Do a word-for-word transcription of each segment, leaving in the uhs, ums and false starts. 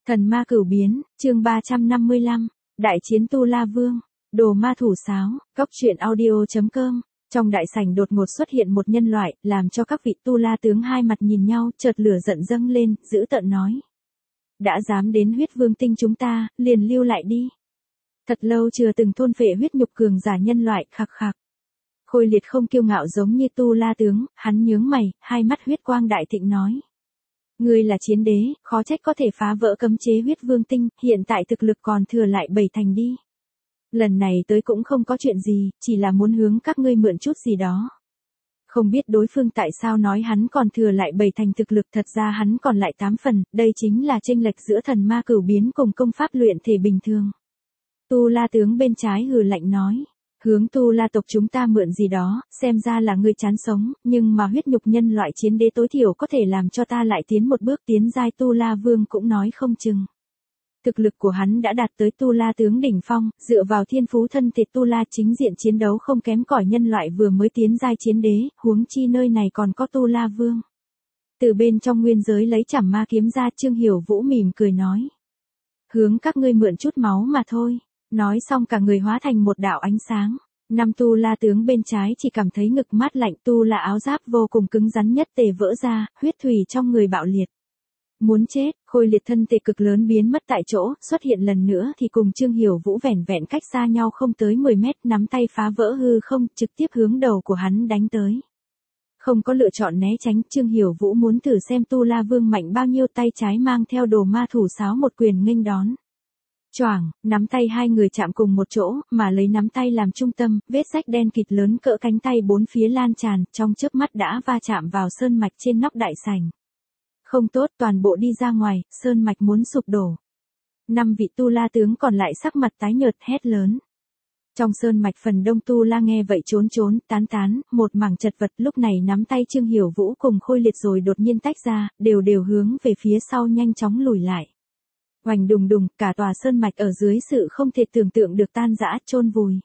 Thần ma cửu biến, chương ba trăm năm mươi lăm, Đại chiến Tu La Vương, Đồ Ma Thủ Sáo, Góc truyện audio.com. Trong đại sảnh đột ngột xuất hiện một nhân loại, làm cho các vị Tu La tướng hai mặt nhìn nhau, chợt lửa giận dâng lên, dữ tợn nói. Đã dám đến huyết vương tinh chúng ta, liền lưu lại đi. Thật lâu chưa từng thôn phệ huyết nhục cường giả nhân loại, khạc khạc. Khôi Liệt không kiêu ngạo giống như Tu La tướng, hắn nhướng mày, hai mắt huyết quang đại thịnh nói. Ngươi là chiến đế, khó trách có thể phá vỡ cấm chế huyết vương tinh, hiện tại thực lực còn thừa lại bảy thành đi. Lần này tới cũng không có chuyện gì, chỉ là muốn hướng các ngươi mượn chút gì đó. Không biết đối phương tại sao nói hắn còn thừa lại bảy thành thực lực, thật ra hắn còn lại tám phần, đây chính là chênh lệch giữa thần ma cửu biến cùng công pháp luyện thể bình thường. Tu La tướng bên trái hừ lạnh nói. Hướng Tu La tộc chúng ta mượn gì đó, xem ra là ngươi chán sống, nhưng mà huyết nhục nhân loại chiến đế tối thiểu có thể làm cho ta lại tiến một bước, tiến giai Tu La Vương cũng nói không chừng. Thực lực của hắn đã đạt tới Tu La tướng đỉnh phong, dựa vào thiên phú thân thể Tu La chính diện chiến đấu không kém cỏi nhân loại vừa mới tiến giai chiến đế, huống chi nơi này còn có Tu La Vương. Từ bên trong nguyên giới lấy Trảm Ma kiếm ra, Trương Hiểu Vũ mỉm cười nói. Hướng các ngươi mượn chút máu mà thôi. Nói xong cả người hóa thành một đạo ánh sáng. Năm Tu La tướng bên trái chỉ cảm thấy ngực mát lạnh, Tu La áo giáp vô cùng cứng rắn nhất tề vỡ ra, huyết thủy trong người bạo liệt. Muốn chết, Khôi Liệt thân thể cực lớn biến mất tại chỗ, xuất hiện lần nữa thì cùng Trương Hiểu Vũ vẻn vẹn cách xa nhau không tới mười mét, nắm tay phá vỡ hư không, trực tiếp hướng đầu của hắn đánh tới. Không có lựa chọn né tránh, Trương Hiểu Vũ muốn thử xem Tu La Vương mạnh bao nhiêu, tay trái mang theo Đồ Ma Thủ Sáo một quyền nghênh đón. Choảng, nắm tay hai người chạm cùng một chỗ, mà lấy nắm tay làm trung tâm, vết rách đen kịt lớn cỡ cánh tay bốn phía lan tràn, trong chớp mắt đã va chạm vào sơn mạch trên nóc đại sảnh. Không tốt, toàn bộ đi ra ngoài, sơn mạch muốn sụp đổ. Năm vị Tu La tướng còn lại sắc mặt tái nhợt hét lớn. Trong sơn mạch phần đông Tu La nghe vậy trốn trốn, tán tán, một mảng chật vật, lúc này nắm tay Trương Hiểu Vũ cùng Khôi Liệt rồi đột nhiên tách ra, đều đều hướng về phía sau nhanh chóng lùi lại. Oành đùng đùng, cả tòa sơn mạch ở dưới sự không thể tưởng tượng được tan rã, chôn vùi.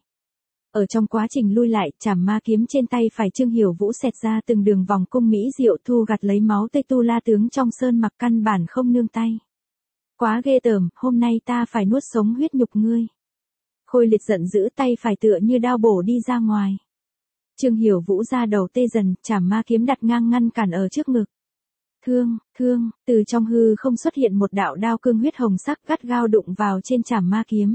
Ở trong quá trình lui lại, Trảm Ma kiếm trên tay phải Trương Hiểu Vũ xẹt ra từng đường vòng cung mỹ diệu, thu gặt lấy máu tươi Tu La tướng trong sơn mạch, căn bản không nương tay. Quá ghê tởm, hôm nay ta phải nuốt sống huyết nhục ngươi. Khôi Liệt giận dữ, tay phải tựa như đao bổ đi ra ngoài. Trương Hiểu Vũ ra đầu tê dần, Trảm Ma kiếm đặt ngang ngăn cản ở trước ngực. Thương, thương, từ trong hư không xuất hiện một đạo đao cương huyết hồng sắc gắt gao đụng vào trên Trảm Ma kiếm.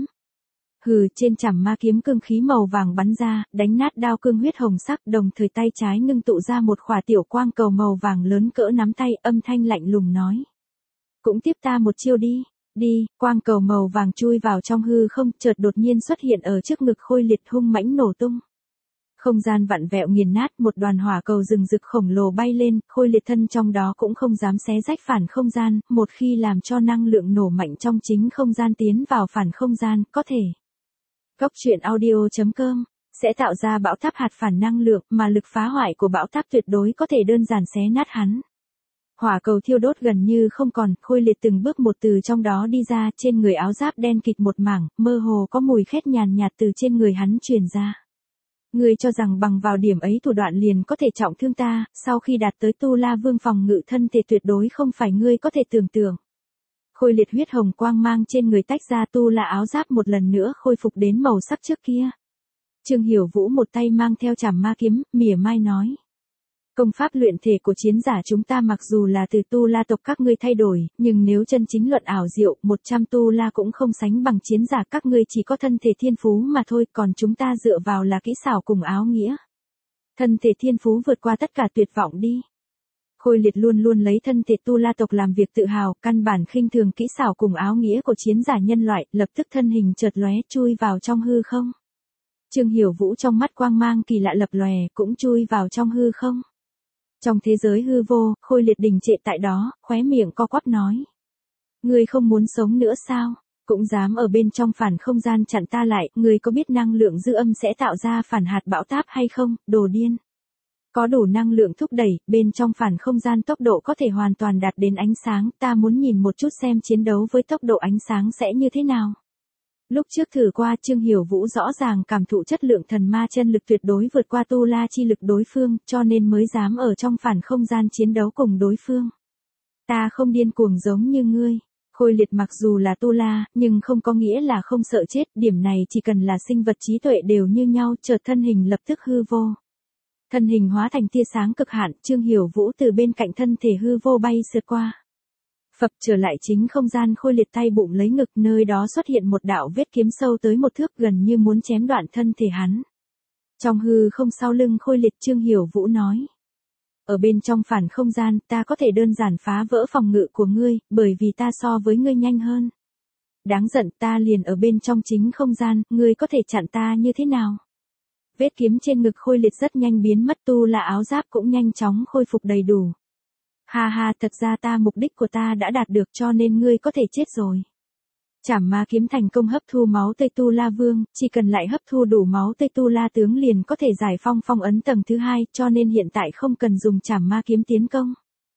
Hừ, trên Trảm Ma kiếm cương khí màu vàng bắn ra, đánh nát đao cương huyết hồng sắc, đồng thời tay trái ngưng tụ ra một khỏa tiểu quang cầu màu vàng lớn cỡ nắm tay, âm thanh lạnh lùng nói. Cũng tiếp ta một chiêu đi, đi, quang cầu màu vàng chui vào trong hư không, chợt đột nhiên xuất hiện ở trước ngực Khôi Liệt, hung mãnh nổ tung. Không gian vặn vẹo nghiền nát, một đoàn hỏa cầu rừng rực khổng lồ bay lên, Khôi Liệt thân trong đó cũng không dám xé rách phản không gian, một khi làm cho năng lượng nổ mạnh trong chính không gian tiến vào phản không gian, có thể. Góc truyện audio.com sẽ tạo ra bão táp hạt phản năng lượng, mà lực phá hoại của bão táp tuyệt đối có thể đơn giản xé nát hắn. Hỏa cầu thiêu đốt gần như không còn, Khôi Liệt từng bước một từ trong đó đi ra, trên người áo giáp đen kịt một mảng, mơ hồ có mùi khét nhàn nhạt từ trên người hắn truyền ra. Ngươi cho rằng bằng vào điểm ấy thủ đoạn liền có thể trọng thương ta, sau khi đạt tới Tu La Vương phòng ngự thân thể tuyệt đối không phải ngươi có thể tưởng tượng. Khôi Liệt huyết hồng quang mang trên người tách ra, Tu La áo giáp một lần nữa khôi phục đến màu sắc trước kia. Trương Hiểu Vũ một tay mang theo Trảm Ma kiếm, mỉa mai nói. Công pháp luyện thể của chiến giả chúng ta mặc dù là từ Tu La tộc các ngươi thay đổi, nhưng nếu chân chính luận ảo diệu, một trăm Tu La cũng không sánh bằng chiến giả các ngươi, chỉ có thân thể thiên phú mà thôi, còn chúng ta dựa vào là kỹ xảo cùng áo nghĩa. Thân thể thiên phú vượt qua tất cả, tuyệt vọng đi. Khôi Liệt luôn luôn lấy thân thể Tu La tộc làm việc tự hào, căn bản khinh thường kỹ xảo cùng áo nghĩa của chiến giả nhân loại, lập tức thân hình chợt lóe chui vào trong hư không. Trương Hiểu Vũ trong mắt quang mang kỳ lạ lập lòe, cũng chui vào trong hư không. Trong thế giới hư vô, Khôi Liệt đình trệ tại đó, khóe miệng co quắp nói. Ngươi không muốn sống nữa sao? Cũng dám ở bên trong phản không gian chặn ta lại, ngươi có biết năng lượng dư âm sẽ tạo ra phản hạt bão táp hay không, đồ điên? Có đủ năng lượng thúc đẩy, bên trong phản không gian tốc độ có thể hoàn toàn đạt đến ánh sáng, ta muốn nhìn một chút xem chiến đấu với tốc độ ánh sáng sẽ như thế nào. Lúc trước thử qua, Trương Hiểu Vũ rõ ràng cảm thụ chất lượng thần ma chân lực tuyệt đối vượt qua Tu La chi lực đối phương, cho nên mới dám ở trong phản không gian chiến đấu cùng đối phương. Ta không điên cuồng giống như ngươi. Khôi liệt mặc dù là tu la, nhưng không có nghĩa là không sợ chết, điểm này chỉ cần là sinh vật trí tuệ đều như nhau, chợt thân hình lập tức hư vô. Thân hình hóa thành tia sáng cực hạn, Trương Hiểu Vũ từ bên cạnh thân thể hư vô bay sượt qua. Phập trở lại chính không gian Khôi liệt tay bụng lấy ngực, nơi đó xuất hiện một đạo vết kiếm sâu tới một thước gần như muốn chém đoạn thân thể hắn. Trong hư không sau lưng Khôi liệt Trương Hiểu Vũ nói. Ở bên trong phản không gian, ta có thể đơn giản phá vỡ phòng ngự của ngươi, bởi vì ta so với ngươi nhanh hơn. Đáng giận, ta liền ở bên trong chính không gian, ngươi có thể chặn ta như thế nào? Vết kiếm trên ngực Khôi liệt rất nhanh biến mất, tu là áo giáp cũng nhanh chóng khôi phục đầy đủ. Ha ha, thật ra ta mục đích của ta đã đạt được cho nên ngươi có thể chết rồi. Trảm ma kiếm thành công hấp thu máu tươi tu la vương, chỉ cần lại hấp thu đủ máu tươi tu la tướng liền có thể giải phong phong ấn tầng thứ hai, cho nên hiện tại không cần dùng trảm ma kiếm tiến công.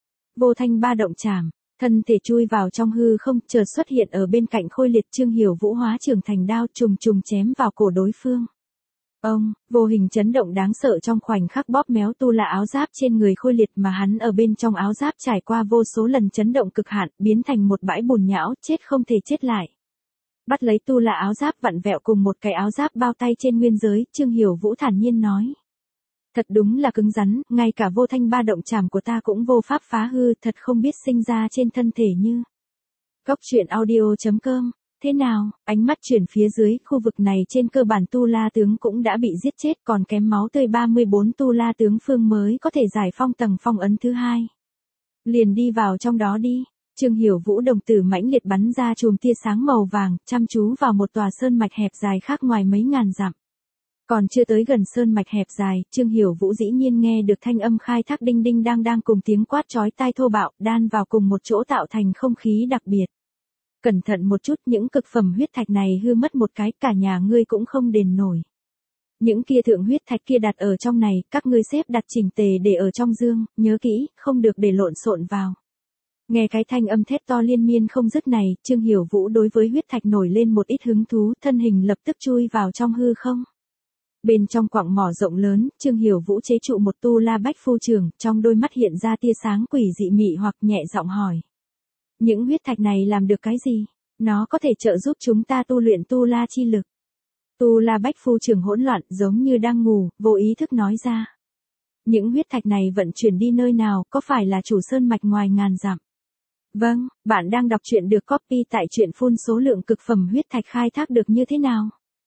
Vô thanh ba động trảm, thân thể chui vào trong hư không, chợt xuất hiện ở bên cạnh Khôi liệt. Trương Hiểu Vũ hóa trưởng thành đao trùng trùng chém vào cổ đối phương. Ông, vô hình chấn động đáng sợ trong khoảnh khắc bóp méo tu la áo giáp trên người Khôi liệt, mà hắn ở bên trong áo giáp trải qua vô số lần chấn động cực hạn, biến thành một bãi bùn nhão, chết không thể chết lại. Bắt lấy tu la áo giáp vặn vẹo cùng một cái áo giáp bao tay trên nguyên giới, Trương Hiểu Vũ thản nhiên nói. Thật đúng là cứng rắn, ngay cả vô thanh ba động trảm của ta cũng vô pháp phá hư, thật không biết sinh ra trên thân thể như. Góc truyện audio chấm com. Thế nào, ánh mắt chuyển phía dưới, khu vực này trên cơ bản tu la tướng cũng đã bị giết chết, còn kém máu tươi ba mươi bốn tu la tướng phương mới có thể giải phong tầng phong ấn thứ hai. Liền đi vào trong đó đi. Trương Hiểu Vũ đồng tử mãnh liệt bắn ra chùm tia sáng màu vàng, chăm chú vào một tòa sơn mạch hẹp dài khác ngoài mấy ngàn dặm. Còn chưa tới gần sơn mạch hẹp dài, Trương Hiểu Vũ dĩ nhiên nghe được thanh âm khai thác đinh đinh đang đang cùng tiếng quát chói tai thô bạo, đan vào cùng một chỗ tạo thành không khí đặc biệt. Cẩn thận một chút, những cực phẩm huyết thạch này hư mất một cái, cả nhà ngươi cũng không đền nổi. Những kia thượng huyết thạch kia đặt ở trong này, các ngươi xếp đặt chỉnh tề để ở trong dương, nhớ kỹ, không được để lộn xộn vào. Nghe cái thanh âm thét to liên miên không dứt này, Trương Hiểu Vũ đối với huyết thạch nổi lên một ít hứng thú, thân hình lập tức chui vào trong hư không. Bên trong quặng mỏ rộng lớn, Trương Hiểu Vũ chế trụ một tu la bách phu trường, trong đôi mắt hiện ra tia sáng quỷ dị mị hoặc nhẹ giọng hỏi. Những huyết thạch này làm được cái gì? Nó có thể trợ giúp chúng ta tu luyện tu la chi lực. Tu la bách phu trường hỗn loạn giống như đang ngủ, vô ý thức nói ra. Những huyết thạch này vận chuyển đi nơi nào, có phải là chủ sơn mạch ngoài ngàn dặm? Vâng, bạn đang đọc truyện được copy tại truyện phun số lượng cực phẩm huyết thạch khai thác được như thế nào?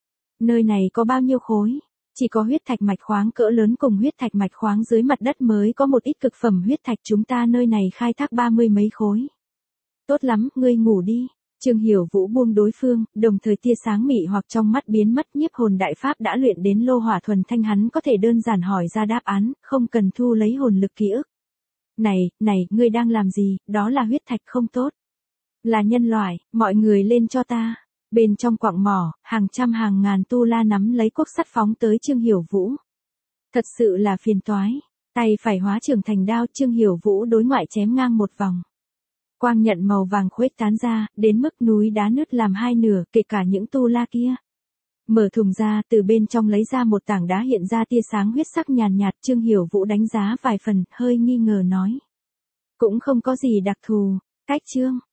Nơi này có bao nhiêu khối? Chỉ có huyết thạch mạch khoáng cỡ lớn cùng huyết thạch mạch khoáng dưới mặt đất mới có một ít cực phẩm huyết thạch, chúng ta nơi này khai thác ba mươi mấy khối. Tốt lắm, ngươi ngủ đi. Trương Hiểu Vũ buông đối phương, đồng thời tia sáng mị hoặc trong mắt biến mất, nhiếp hồn đại pháp đã luyện đến lô hỏa thuần thanh, hắn có thể đơn giản hỏi ra đáp án, không cần thu lấy hồn lực ký ức. Này, này, ngươi đang làm gì, đó là huyết thạch không tốt. Là nhân loại, mọi người lên cho ta. Bên trong quặng mỏ, hàng trăm hàng ngàn tu la nắm lấy cuốc sắt phóng tới Trương Hiểu Vũ. Thật sự là phiền toái. Tay phải hóa trưởng thành đao, Trương Hiểu Vũ đối ngoại chém ngang một vòng. Quang nhận màu vàng khuếch tán ra, đến mức núi đá nứt làm hai nửa, kể cả những tu la kia. Mở thùng ra, từ bên trong lấy ra một tảng đá hiện ra tia sáng huyết sắc nhàn nhạt, Trương Hiểu Vũ đánh giá vài phần, hơi nghi ngờ nói. Cũng không có gì đặc thù, cách Trương,